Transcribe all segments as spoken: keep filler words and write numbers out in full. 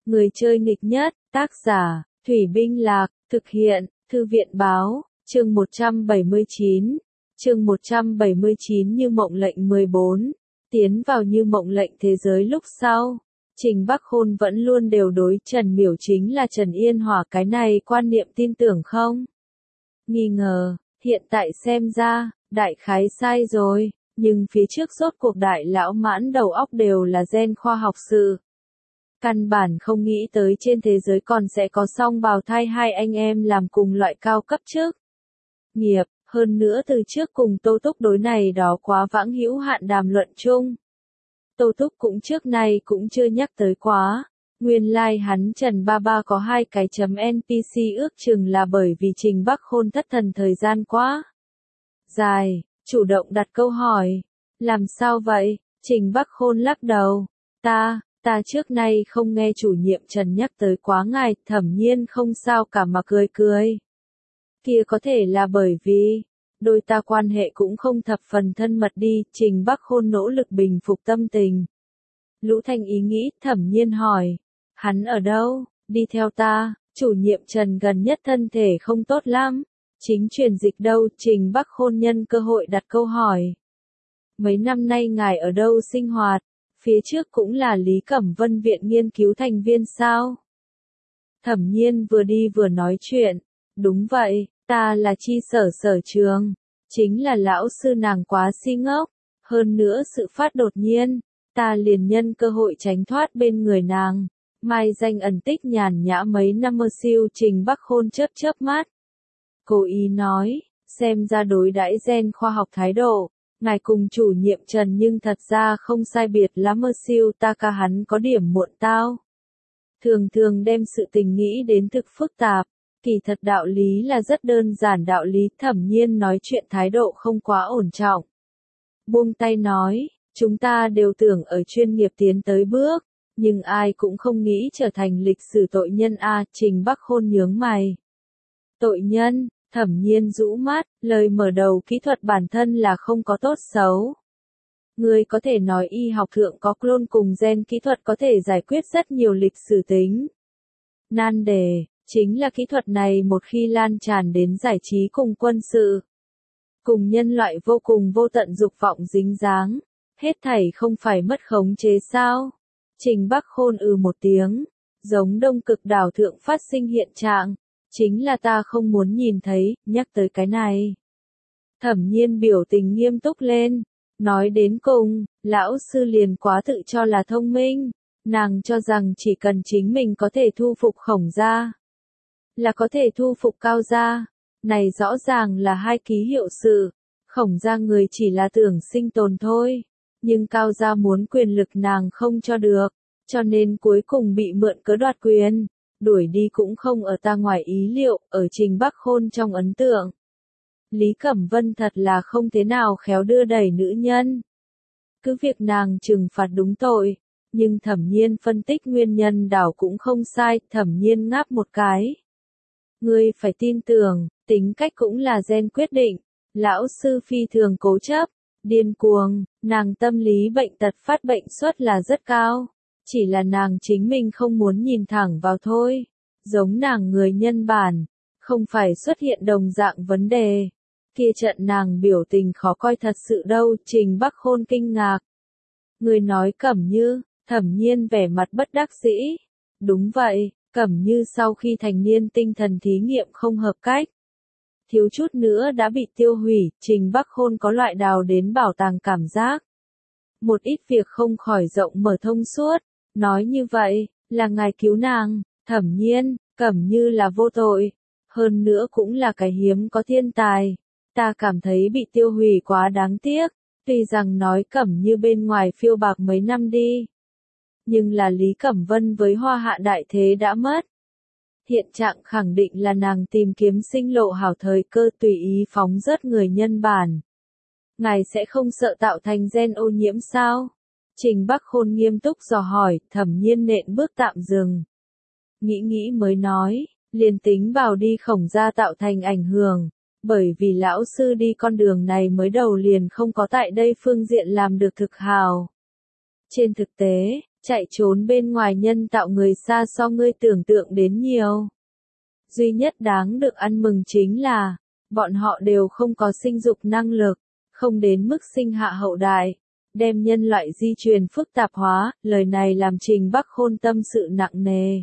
Người chơi nghịch nhất, tác giả, Thủy Binh Lạc, thực hiện, Thư viện Báo, chương một trăm bảy mươi chín. Chương một trăm bảy mươi chín Như Mộng Lệnh mười bốn. Tiến vào Như Mộng Lệnh thế giới lúc sau. Trình Bắc Khôn vẫn luôn đều đối Trần Miểu chính là Trần Yên Hòa, cái này quan niệm tin tưởng không? Nghi ngờ, hiện tại xem ra, đại khái sai rồi, nhưng phía trước rốt cuộc đại lão mãn đầu óc đều là gen khoa học sự. Căn bản không nghĩ tới trên thế giới còn sẽ có song bào thai hai anh em làm cùng loại cao cấp chức nghiệp, hơn nữa từ trước cùng Tô Túc đối này đó quá vãng hữu hạn đàm luận chung. Tô Túc cũng trước này cũng chưa nhắc tới quá, nguyên lai like hắn Trần Ba Ba có hai cái chấm en pê xê ước chừng là bởi vì Trình Bắc Khôn thất thần thời gian quá dài, chủ động đặt câu hỏi, làm sao vậy? Trình Bắc Khôn lắc đầu, ta, ta trước nay không nghe chủ nhiệm Trần nhắc tới quá ngài, Thẩm Nhiên không sao cả mà cười cười. Kia có thể là bởi vì, đôi ta quan hệ cũng không thập phần thân mật đi, Trình Bắc Khôn nỗ lực bình phục tâm tình. Lũ Thanh ý nghĩ, Thẩm Nhiên hỏi, hắn ở đâu, đi theo ta, chủ nhiệm Trần gần nhất thân thể không tốt lắm, chính truyền dịch đâu, Trình Bắc Khôn nhân cơ hội đặt câu hỏi. Mấy năm nay ngài ở đâu sinh hoạt, phía trước cũng là Lý Cẩm Vân viện nghiên cứu thành viên sao? Thẩm Nhiên vừa đi vừa nói chuyện, đúng vậy, ta là chi sở sở trường, chính là lão sư nàng quá si ngốc, hơn nữa sự phát đột nhiên, ta liền nhân cơ hội tránh thoát bên người nàng, mai danh ẩn tích nhàn nhã mấy năm mơ siêu. Trình Bắc Khôn chớp chớp mắt. Cố ý nói, xem ra đối đãi gen khoa học thái độ, ngài cùng chủ nhiệm Trần nhưng thật ra không sai biệt lắm mơ siêu, ta ca hắn có điểm muộn tao. Thường thường đem sự tình nghĩ đến thực phức tạp, kỳ thật đạo lý là rất đơn giản, đạo lý. Thẩm Nhiên nói chuyện thái độ không quá ổn trọng. Buông tay nói, chúng ta đều tưởng ở chuyên nghiệp tiến tới bước, nhưng ai cũng không nghĩ trở thành lịch sử tội nhân a. Trình Bắc Khôn nhướng mày. Tội nhân? Thẩm Nhiên rũ mắt, lời mở đầu kỹ thuật bản thân là không có tốt xấu. Người có thể nói y học thượng có clone cùng gen kỹ thuật có thể giải quyết rất nhiều lịch sử tính nan đề, chính là kỹ thuật này một khi lan tràn đến giải trí cùng quân sự, cùng nhân loại vô cùng vô tận dục vọng dính dáng, hết thảy không phải mất khống chế sao? Trình Bắc Khôn ừ một tiếng, giống Đông Cực đảo thượng phát sinh hiện trạng. Chính là ta không muốn nhìn thấy, nhắc tới cái này. Thẩm Nhiên biểu tình nghiêm túc lên, nói đến cùng, lão sư liền quá tự cho là thông minh, nàng cho rằng chỉ cần chính mình có thể thu phục Khổng gia, là có thể thu phục Cao gia, này rõ ràng là hai ký hiệu sự, Khổng gia người chỉ là tưởng sinh tồn thôi, nhưng Cao gia muốn quyền lực nàng không cho được, cho nên cuối cùng bị mượn cớ đoạt quyền. Đuổi đi cũng không ở ta ngoài ý liệu, ở Trình Bắc Khôn trong ấn tượng. Lý Cẩm Vân thật là không thế nào khéo đưa đẩy nữ nhân. Cứ việc nàng trừng phạt đúng tội, nhưng Thẩm Nhiên phân tích nguyên nhân đảo cũng không sai. Thẩm Nhiên ngáp một cái. Ngươi phải tin tưởng, tính cách cũng là gen quyết định. Lão sư phi thường cố chấp, điên cuồng, nàng tâm lý bệnh tật phát bệnh suất là rất cao. Chỉ là nàng chính mình không muốn nhìn thẳng vào thôi. Giống nàng người nhân bản, không phải xuất hiện đồng dạng vấn đề. Kia trận nàng biểu tình khó coi thật sự đâu. Trình Bắc Khôn kinh ngạc. Người nói Cẩm Như, Thẩm Nhiên vẻ mặt bất đắc dĩ. Đúng vậy, Cẩm Như sau khi thành niên tinh thần thí nghiệm không hợp cách, thiếu chút nữa đã bị tiêu hủy. Trình Bắc Khôn có loại đào đến bảo tàng cảm giác. Một ít việc không khỏi rộng mở thông suốt. Nói như vậy, là ngài cứu nàng. Thẩm Nhiên, Cẩm Như là vô tội, hơn nữa cũng là cái hiếm có thiên tài. Ta cảm thấy bị tiêu hủy quá đáng tiếc, tuy rằng nói Cẩm Như bên ngoài phiêu bạc mấy năm đi. Nhưng là Lý Cẩm Vân với Hoa Hạ đại thế đã mất. Hiện trạng khẳng định là nàng tìm kiếm sinh lộ hảo thời cơ, tùy ý phóng rớt người nhân bản. Ngài sẽ không sợ tạo thành gen ô nhiễm sao? Trình Bắc Khôn nghiêm túc dò hỏi. Thẩm Nhiên nện bước tạm dừng. Nghĩ nghĩ mới nói, liền tính vào đi Khổng gia tạo thành ảnh hưởng, bởi vì lão sư đi con đường này mới đầu liền không có tại đây phương diện làm được thực hào. Trên thực tế, chạy trốn bên ngoài nhân tạo người xa so ngươi tưởng tượng đến nhiều. Duy nhất đáng được ăn mừng chính là, bọn họ đều không có sinh dục năng lực, không đến mức sinh hạ hậu đại, đem nhân loại di truyền phức tạp hóa, lời này làm Trình Bắc Khôn tâm sự nặng nề.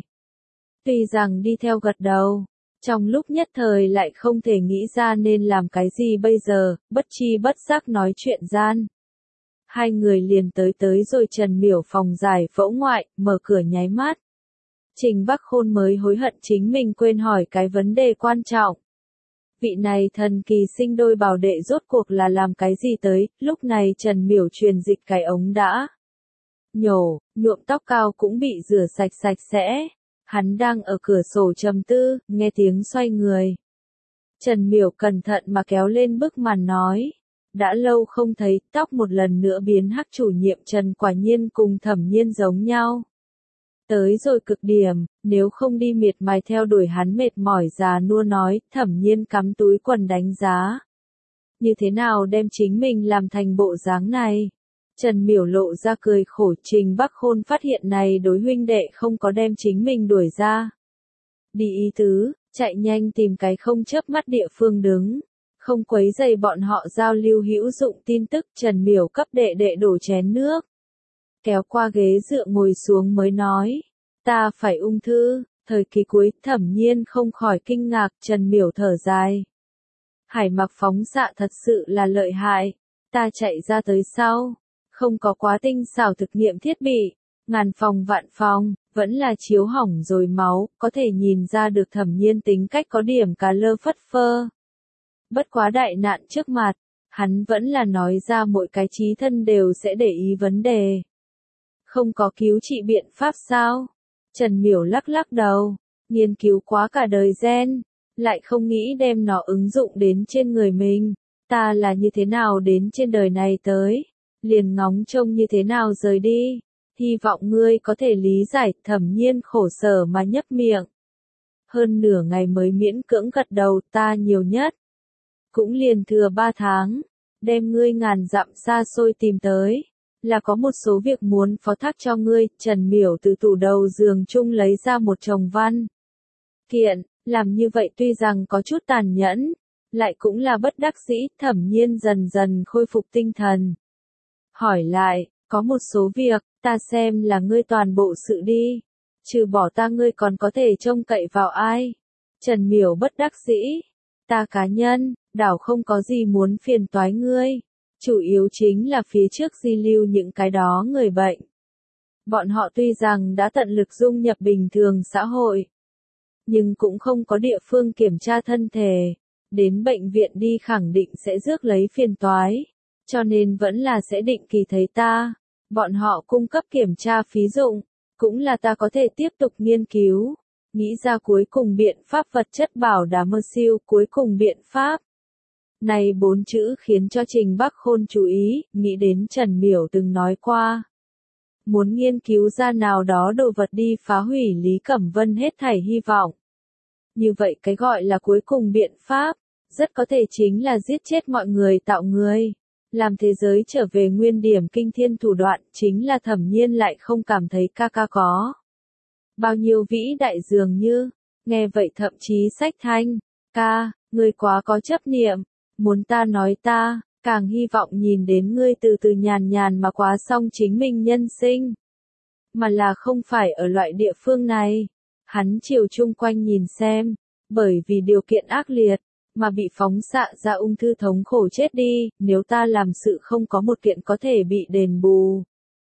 Tuy rằng đi theo gật đầu, trong lúc nhất thời lại không thể nghĩ ra nên làm cái gì bây giờ, bất chi bất giác nói chuyện gian. Hai người liền tới tới rồi Trần Miểu phòng giải phẫu ngoại, mở cửa nháy mắt. Trình Bắc Khôn mới hối hận chính mình quên hỏi cái vấn đề quan trọng. Vị này thần kỳ sinh đôi bảo đệ rốt cuộc là làm cái gì tới, lúc này Trần Miểu truyền dịch cái ống đã nhổ, nhuộm tóc cao cũng bị rửa sạch sạch sẽ. Hắn đang ở cửa sổ trầm tư, nghe tiếng xoay người. Trần Miểu cẩn thận mà kéo lên bức màn nói. Đã lâu không thấy, tóc một lần nữa biến hắc, chủ nhiệm Trần quả nhiên cùng Thẩm Nhiên giống nhau. Tới rồi cực điểm, nếu không đi miệt mài theo đuổi hắn mệt mỏi già nua nói, Thẩm Nhiên cắm túi quần đánh giá. Như thế nào đem chính mình làm thành bộ dáng này? Trần Miểu lộ ra cười khổ. Trình Bắc Khôn phát hiện này đối huynh đệ không có đem chính mình đuổi ra. Đi ý tứ, chạy nhanh tìm cái không chớp mắt địa phương đứng. Không quấy rầy bọn họ giao lưu hữu dụng tin tức. Trần Miểu cấp đệ đệ đổ chén nước. Kéo qua ghế dựa ngồi xuống mới nói. Ta phải ung thư, thời kỳ cuối. Thẩm Nhiên không khỏi kinh ngạc. Trần Miểu thở dài. Hải mặc phóng xạ thật sự là lợi hại. Ta chạy ra tới sau. Không có quá tinh xảo thực nghiệm thiết bị. Ngàn phòng vạn phòng, vẫn là chiếu hỏng rồi máu. Có thể nhìn ra được Thẩm Nhiên tính cách có điểm cá lơ phất phơ. Bất quá đại nạn trước mặt, hắn vẫn là nói ra mỗi cái trí thân đều sẽ để ý vấn đề. Không có cứu trị biện pháp sao? Trần Miểu lắc lắc đầu, nghiên cứu quá cả đời gen, lại không nghĩ đem nó ứng dụng đến trên người mình. Ta là như thế nào đến trên đời này tới, liền ngóng trông như thế nào rời đi. Hy vọng ngươi có thể lý giải. Thẩm Nhiên khổ sở mà nhấp miệng. Hơn nửa ngày mới miễn cưỡng gật đầu. Ta nhiều nhất cũng liền thừa ba tháng, đem ngươi ngàn dặm xa xôi tìm tới, là có một số việc muốn phó thác cho ngươi. Trần Miểu từ tủ đầu giường chung lấy ra một chồng văn kiện, làm như vậy tuy rằng có chút tàn nhẫn, lại cũng là bất đắc dĩ. Thẩm Nhiên dần dần khôi phục tinh thần. Hỏi lại, có một số việc, ta xem là ngươi toàn bộ sự đi, trừ bỏ ta ngươi còn có thể trông cậy vào ai? Trần Miểu bất đắc dĩ. Ta cá nhân, đảo không có gì muốn phiền toái ngươi. Chủ yếu chính là phía trước di lưu những cái đó người bệnh. Bọn họ tuy rằng đã tận lực dung nhập bình thường xã hội, nhưng cũng không có địa phương kiểm tra thân thể. Đến bệnh viện đi khẳng định sẽ rước lấy phiền toái. Cho nên vẫn là sẽ định kỳ thấy ta. Bọn họ cung cấp kiểm tra phí dụng, cũng là ta có thể tiếp tục nghiên cứu. Nghĩ ra cuối cùng biện pháp vật chất bảo đảm mơ siêu. Cuối cùng biện pháp. Này bốn chữ khiến cho Trình Bắc Khôn chú ý, nghĩ đến Trần Miểu từng nói qua. Muốn nghiên cứu ra nào đó đồ vật đi phá hủy Lý Cẩm Vân hết thảy hy vọng. Như vậy cái gọi là cuối cùng biện pháp, rất có thể chính là giết chết mọi người tạo người. Làm thế giới trở về nguyên điểm kinh thiên thủ đoạn, chính là Thẩm Nhiên lại không cảm thấy ca ca có. Bao nhiêu vĩ đại dường như, nghe vậy thậm chí sách thanh, ca, ngươi quá có chấp niệm, muốn ta nói ta, càng hy vọng nhìn đến ngươi từ từ nhàn nhàn mà quá xong chính mình nhân sinh. Mà là không phải ở loại địa phương này. Hắn chiều chung quanh nhìn xem, bởi vì điều kiện ác liệt, mà bị phóng xạ ra ung thư thống khổ chết đi, nếu ta làm sự không có một kiện có thể bị đền bù.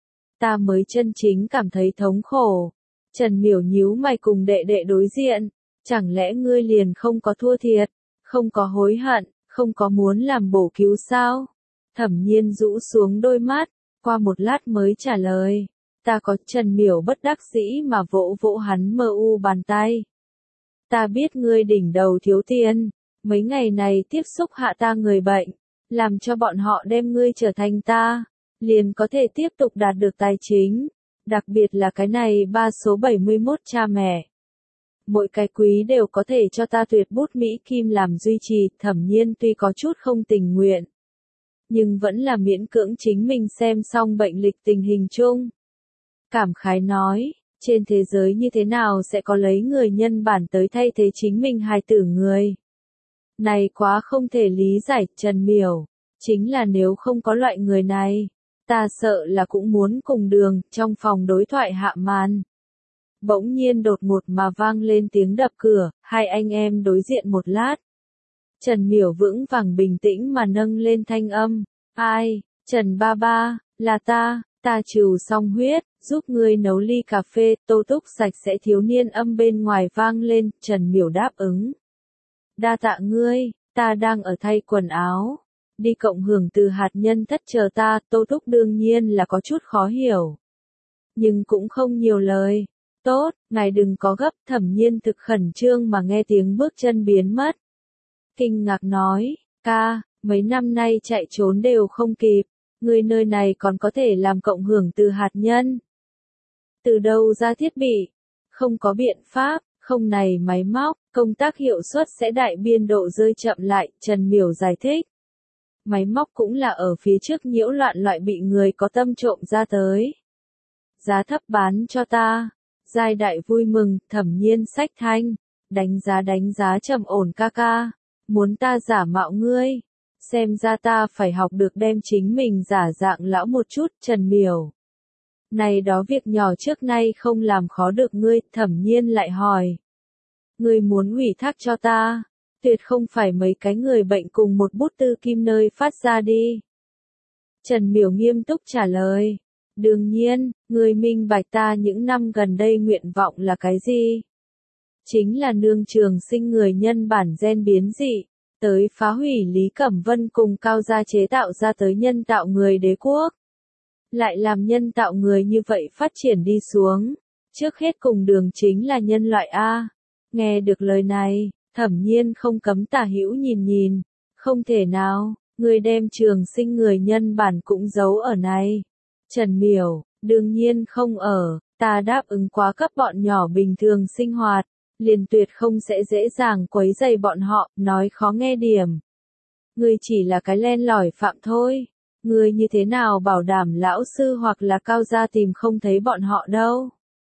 Ta mới chân chính cảm thấy thống khổ. Trần Miểu nhíu mày cùng đệ đệ đối diện, chẳng lẽ ngươi liền không có thua thiệt, không có hối hận, không có muốn làm bổ cứu sao? Thẩm Nhiên rũ xuống đôi mắt, qua một lát mới trả lời. Ta có. Trần Miểu bất đắc dĩ mà vỗ vỗ hắn mờ u bàn tay. Ta biết ngươi đỉnh đầu thiếu tiền, mấy ngày này tiếp xúc hạ ta người bệnh, làm cho bọn họ đem ngươi trở thành ta, liền có thể tiếp tục đạt được tài chính, đặc biệt là cái này ba số bảy mươi mốt cha mẹ. Mỗi cái quý đều có thể cho ta tuyệt bút Mỹ Kim làm duy trì. Thẩm Nhiên tuy có chút không tình nguyện, nhưng vẫn là miễn cưỡng chính mình xem xong bệnh lịch tình hình chung. cảm khái nói, trên thế giới như thế nào sẽ có lấy người nhân bản tới thay thế chính mình hài tử người. Này quá không thể lý giải, Trần Miểu, chính là nếu không có loại người này, ta sợ là cũng muốn cùng đường, trong phòng đối thoại hạ màn. Bỗng nhiên đột ngột mà vang lên tiếng đập cửa, hai anh em đối diện một lát. Trần Miểu vững vàng bình tĩnh mà nâng lên thanh âm, ai, Trần ba ba, là ta, ta trừ xong huyết, giúp ngươi nấu ly cà phê, tô túc sạch sẽ thiếu niên âm bên ngoài vang lên, Trần Miểu đáp ứng. Đa tạ ngươi, ta đang ở thay quần áo, đi cộng hưởng từ hạt nhân thất chờ ta, tô túc đương nhiên là có chút khó hiểu. Nhưng cũng không nhiều lời, tốt, ngài đừng có gấp, Thẩm Nhiên thực khẩn trương mà nghe tiếng bước chân biến mất. Kinh ngạc nói, ca, mấy năm nay chạy trốn đều không kịp, người nơi này còn có thể làm cộng hưởng từ hạt nhân. Từ đâu ra thiết bị? Không có biện pháp, không này máy móc, công tác hiệu suất sẽ đại biên độ rơi chậm lại, Trần Miểu giải thích. Máy móc cũng là ở phía trước nhiễu loạn loại bị người có tâm trộm ra tới. Giá thấp bán cho ta. Giai đại vui mừng, Thẩm Nhiên sách thanh, đánh giá đánh giá trầm ổn ca ca, muốn ta giả mạo ngươi, xem ra ta phải học được đem chính mình giả dạng lão một chút, Trần Miểu. Này đó việc nhỏ trước nay không làm khó được ngươi, Thẩm Nhiên lại hỏi. Ngươi muốn ủy thác cho ta, tuyệt không phải mấy cái người bệnh cùng một bút tư kim nơi phát ra đi. Trần Miểu nghiêm túc trả lời. Đương nhiên, người minh bạch ta những năm gần đây nguyện vọng là cái gì? Chính là nương trường sinh người nhân bản gen biến dị, tới phá hủy Lý Cẩm Vân cùng Cao gia chế tạo ra tới nhân tạo người đế quốc. Lại làm nhân tạo người như vậy phát triển đi xuống. Trước hết cùng đường chính là nhân loại A. Nghe được lời này, Thẩm Nhiên không cấm tả hữu nhìn nhìn. Không thể nào, người đem trường sinh người nhân bản cũng giấu ở này. Trần Miểu, đương nhiên không ở, ta đáp ứng quá cấp bọn nhỏ bình thường sinh hoạt, liền tuyệt không sẽ dễ dàng quấy rầy bọn họ, nói khó nghe điểm. Ngươi chỉ là cái len lỏi phạm thôi, ngươi như thế nào bảo đảm lão sư hoặc là Cao gia tìm không thấy bọn họ đâu.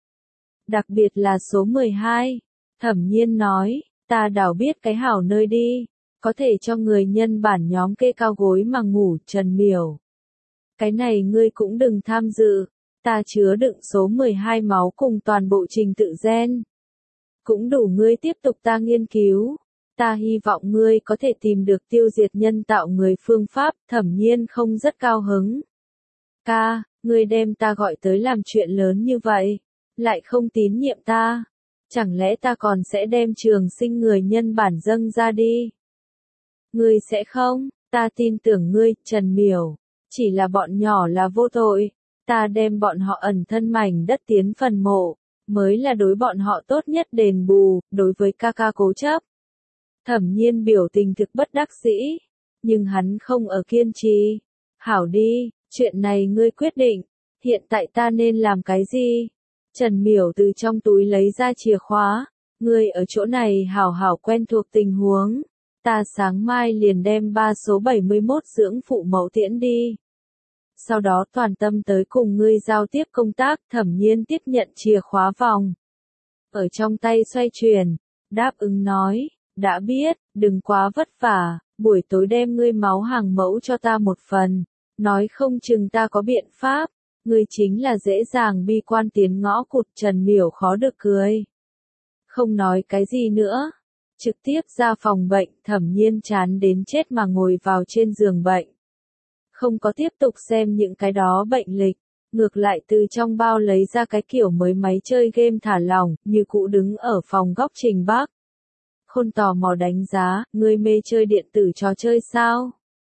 Đặc biệt là số mười hai, Thẩm Nhiên nói, ta đảo biết cái hảo nơi đi, có thể cho người nhân bản nhóm kê cao gối mà ngủ, Trần Miểu. Cái này ngươi cũng đừng tham dự, ta chứa đựng số mười hai máu cùng toàn bộ trình tự gen. Cũng đủ ngươi tiếp tục ta nghiên cứu, ta hy vọng ngươi có thể tìm được tiêu diệt nhân tạo người phương pháp, Thẩm Nhiên không rất cao hứng. Ca, ngươi đem ta gọi tới làm chuyện lớn như vậy, lại không tín nhiệm ta, chẳng lẽ ta còn sẽ đem trường sinh người nhân bản dâng ra đi? Ngươi sẽ không, ta tin tưởng ngươi, Trần Miểu. Chỉ là bọn nhỏ là vô tội, ta đem bọn họ ẩn thân mảnh đất tiến phần mộ, mới là đối bọn họ tốt nhất đền bù, đối với ca ca cố chấp. Thẩm Nhiên biểu tình thực bất đắc dĩ, nhưng hắn không ở kiên trì. Hảo đi, chuyện này ngươi quyết định, hiện tại ta nên làm cái gì? Trần Miểu từ trong túi lấy ra chìa khóa, ngươi ở chỗ này hảo hảo quen thuộc tình huống. Ta sáng mai liền đem ba số bảy mươi mốt dưỡng phụ mẫu tiễn đi. Sau đó toàn tâm tới cùng ngươi giao tiếp công tác, Thẩm Nhiên tiếp nhận chìa khóa vòng. Ở trong tay xoay chuyển, đáp ứng nói, đã biết, đừng quá vất vả, buổi tối đem ngươi máu hàng mẫu cho ta một phần, nói không chừng ta có biện pháp, ngươi chính là dễ dàng bi quan tiến ngõ cụt, Trần Miểu khó được cười. Không nói cái gì nữa. Trực tiếp ra phòng bệnh, Thẩm Nhiên chán đến chết mà ngồi vào trên giường bệnh. Không có tiếp tục xem những cái đó bệnh lịch, ngược lại từ trong bao lấy ra cái kiểu mới máy chơi game thả lỏng, như cũ đứng ở phòng góc Trình Bắc. Khôn tò mò đánh giá, ngươi mê chơi điện tử trò chơi sao?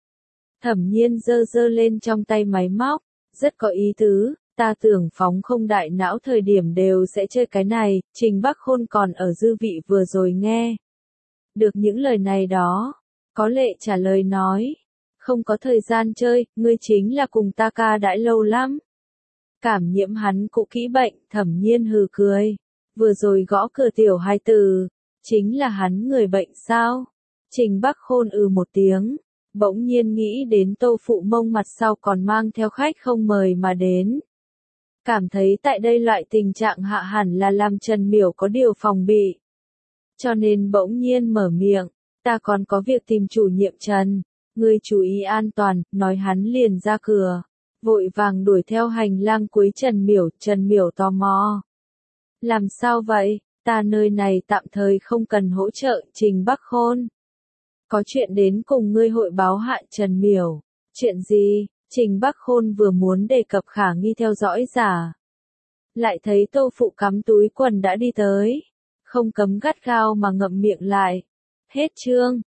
Thẩm Nhiên giơ giơ lên trong tay máy móc, rất có ý tứ, ta tưởng phóng không đại não thời điểm đều sẽ chơi cái này, Trình Bắc Khôn còn ở dư vị vừa rồi nghe. Được những lời này đó, có lệ trả lời nói, không có thời gian chơi, ngươi chính là cùng ta ca đãi lâu lắm. Cảm nhiễm hắn cụ kỹ bệnh, Thẩm Nhiên hừ cười, vừa rồi gõ cửa tiểu hai từ, chính là hắn người bệnh sao? Trình Bắc Khôn ừ một tiếng, bỗng nhiên nghĩ đến Tô Phụ Mông mặt sau còn mang theo khách không mời mà đến. cảm thấy tại đây loại tình trạng hạ hẳn là làm Trần Miểu có điều phòng bị. Cho nên bỗng nhiên mở miệng, ta còn có việc tìm chủ nhiệm Trần, ngươi chú ý an toàn, nói hắn liền ra cửa, vội vàng đuổi theo hành lang cuối Trần Miểu, Trần Miểu tò mò. Làm sao vậy, ta nơi này tạm thời không cần hỗ trợ, Trình Bắc Khôn. Có chuyện đến cùng ngươi hội báo hạ Trần Miểu. Chuyện gì? Trình Bắc Khôn vừa muốn đề cập khả nghi theo dõi giả. Lại thấy Tô Phụ cắm túi quần đã đi tới. Không cấm gắt gao mà ngậm miệng lại. Hết chương.